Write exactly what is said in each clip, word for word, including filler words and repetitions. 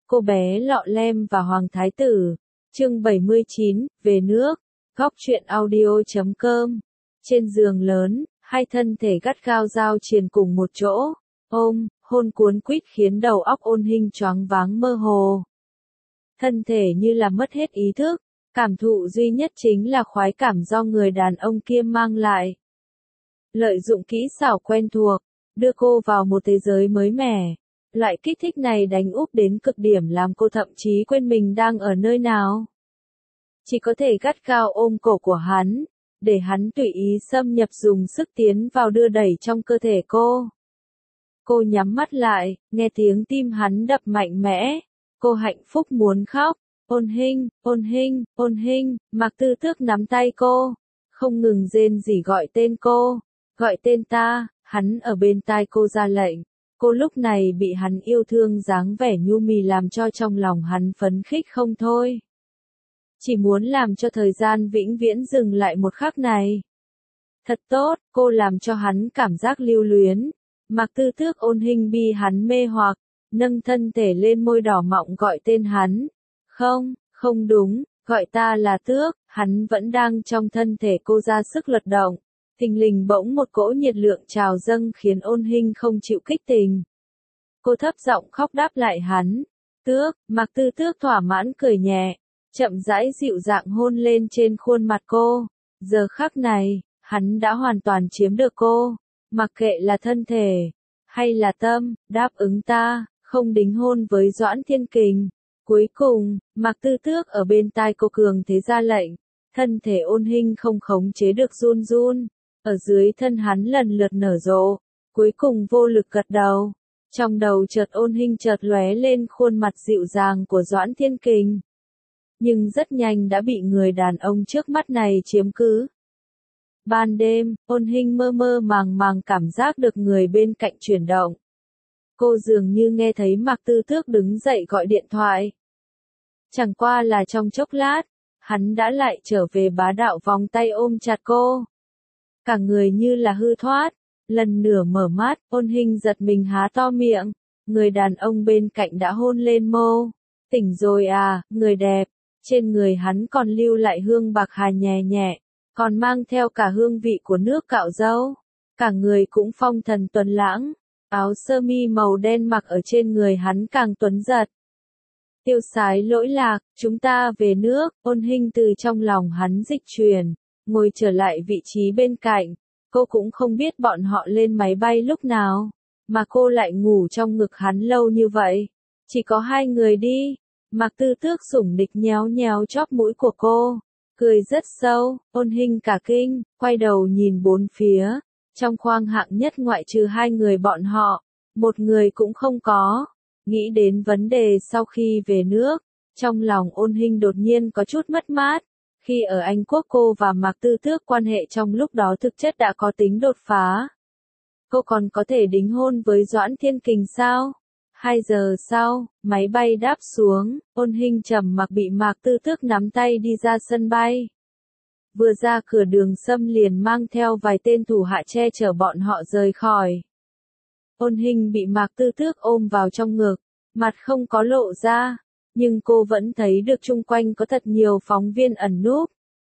Cô bé lọ lem và Hoàng Thái Tử. Chương bảy mươi chín, về nước. Góc truyện audio chấm com. Trên giường lớn, hai thân thể gắt gao giao triền cùng một chỗ, ôm, hôn cuốn quýt khiến đầu óc Ôn Hinh choáng váng mơ hồ. Thân thể như là mất hết ý thức, cảm thụ duy nhất chính là khoái cảm do người đàn ông kia mang lại. Lợi dụng kỹ xảo quen thuộc, đưa cô vào một thế giới mới mẻ. Loại kích thích này đánh úp đến cực điểm làm cô thậm chí quên mình đang ở nơi nào. Chỉ có thể gắt gao ôm cổ của hắn, để hắn tùy ý xâm nhập dùng sức tiến vào đưa đẩy trong cơ thể cô. Cô nhắm mắt lại, nghe tiếng tim hắn đập mạnh mẽ. Cô hạnh phúc muốn khóc. Ôn Hinh, Ôn Hinh, Ôn Hinh, Mạc Tư Tước nắm tay cô, không ngừng rên rỉ gọi tên cô, gọi tên ta, hắn ở bên tai cô ra lệnh. Cô lúc này bị hắn yêu thương dáng vẻ nhu mì làm cho trong lòng hắn phấn khích không thôi. Chỉ muốn làm cho thời gian vĩnh viễn dừng lại một khắc này. Thật tốt, cô làm cho hắn cảm giác lưu luyến. Mạc Tư Tước Ôn Hinh bi hắn mê hoặc, nâng thân thể lên môi đỏ mọng gọi tên hắn. Không, không đúng, gọi ta là Tước, hắn vẫn đang trong thân thể cô ra sức lật động. Thình lình bỗng một cỗ nhiệt lượng trào dâng khiến Ôn Hinh không chịu kích tình. Cô thấp giọng khóc đáp lại hắn. Tước, Mạc Tư Tước thỏa mãn cười nhẹ, chậm rãi dịu dàng hôn lên trên khuôn mặt cô. Giờ khắc này, hắn đã hoàn toàn chiếm được cô. Mặc kệ là thân thể, hay là tâm, đáp ứng ta, không đính hôn với Doãn Thiên Kình. Cuối cùng, Mạc Tư Tước ở bên tai cô cường thế ra lệnh. Thân thể Ôn Hinh không khống chế được run run. Ở dưới thân hắn lần lượt nở rộ, cuối cùng vô lực gật đầu. Trong đầu chợt Ôn Hinh chợt lóe lên khuôn mặt dịu dàng của Doãn Thiên Kình. Nhưng rất nhanh đã bị người đàn ông trước mắt này chiếm cứ. Ban đêm, Ôn Hinh mơ mơ màng màng cảm giác được người bên cạnh chuyển động. Cô dường như nghe thấy Mạc Tư Tước đứng dậy gọi điện thoại. Chẳng qua là trong chốc lát, hắn đã lại trở về bá đạo vòng tay ôm chặt cô. Cả người như là hư thoát, lần nửa mở mắt, Ôn Hinh giật mình há to miệng, người đàn ông bên cạnh đã hôn lên môi. Tỉnh rồi à, người đẹp, trên người hắn còn lưu lại hương bạc hà nhẹ nhẹ, còn mang theo cả hương vị của nước cạo râu, cả người cũng phong thần tuấn lãng, áo sơ mi màu đen mặc ở trên người hắn càng tuấn giật. Tiêu sái lỗi lạc, chúng ta về nước, Ôn Hinh từ trong lòng hắn dịch chuyển. Ngồi trở lại vị trí bên cạnh, cô cũng không biết bọn họ lên máy bay lúc nào, mà cô lại ngủ trong ngực hắn lâu như vậy. Chỉ có hai người đi. Mạc Tư Tước sủng nịch nhéo nhéo chóp mũi của cô, cười rất sâu. Ôn Hinh cả kinh, quay đầu nhìn bốn phía, trong khoang hạng nhất ngoại trừ hai người bọn họ, một người cũng không có. Nghĩ đến vấn đề sau khi về nước, trong lòng Ôn Hinh đột nhiên có chút mất mát. Khi ở Anh Quốc cô và Mạc Tư Tước quan hệ trong lúc đó thực chất đã có tính đột phá. Cô còn có thể đính hôn với Doãn Thiên Kình sao? Hai giờ sau, máy bay đáp xuống, Ôn Hinh trầm mặc bị Mạc Tư Tước nắm tay đi ra sân bay. Vừa ra cửa Đường Sâm liền mang theo vài tên thủ hạ che chở bọn họ rời khỏi. Ôn Hinh bị Mạc Tư Tước ôm vào trong ngực, mặt không có lộ ra. Nhưng cô vẫn thấy được chung quanh có thật nhiều phóng viên ẩn núp.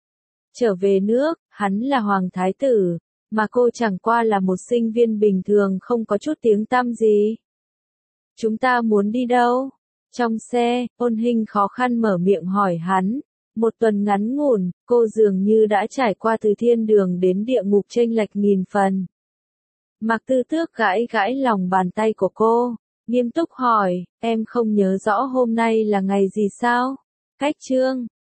Trở về nước, hắn là Hoàng Thái Tử, mà cô chẳng qua là một sinh viên bình thường không có chút tiếng tăm gì. Chúng ta muốn đi đâu? Trong xe, Ôn Hinh khó khăn mở miệng hỏi hắn. Một tuần ngắn ngủn, cô dường như đã trải qua từ thiên đường đến địa ngục chênh lệch nghìn phần. Mạc Tư Tước gãi gãi lòng bàn tay của cô. Nghiêm túc hỏi, em không nhớ rõ hôm nay là ngày gì sao? Cách chương,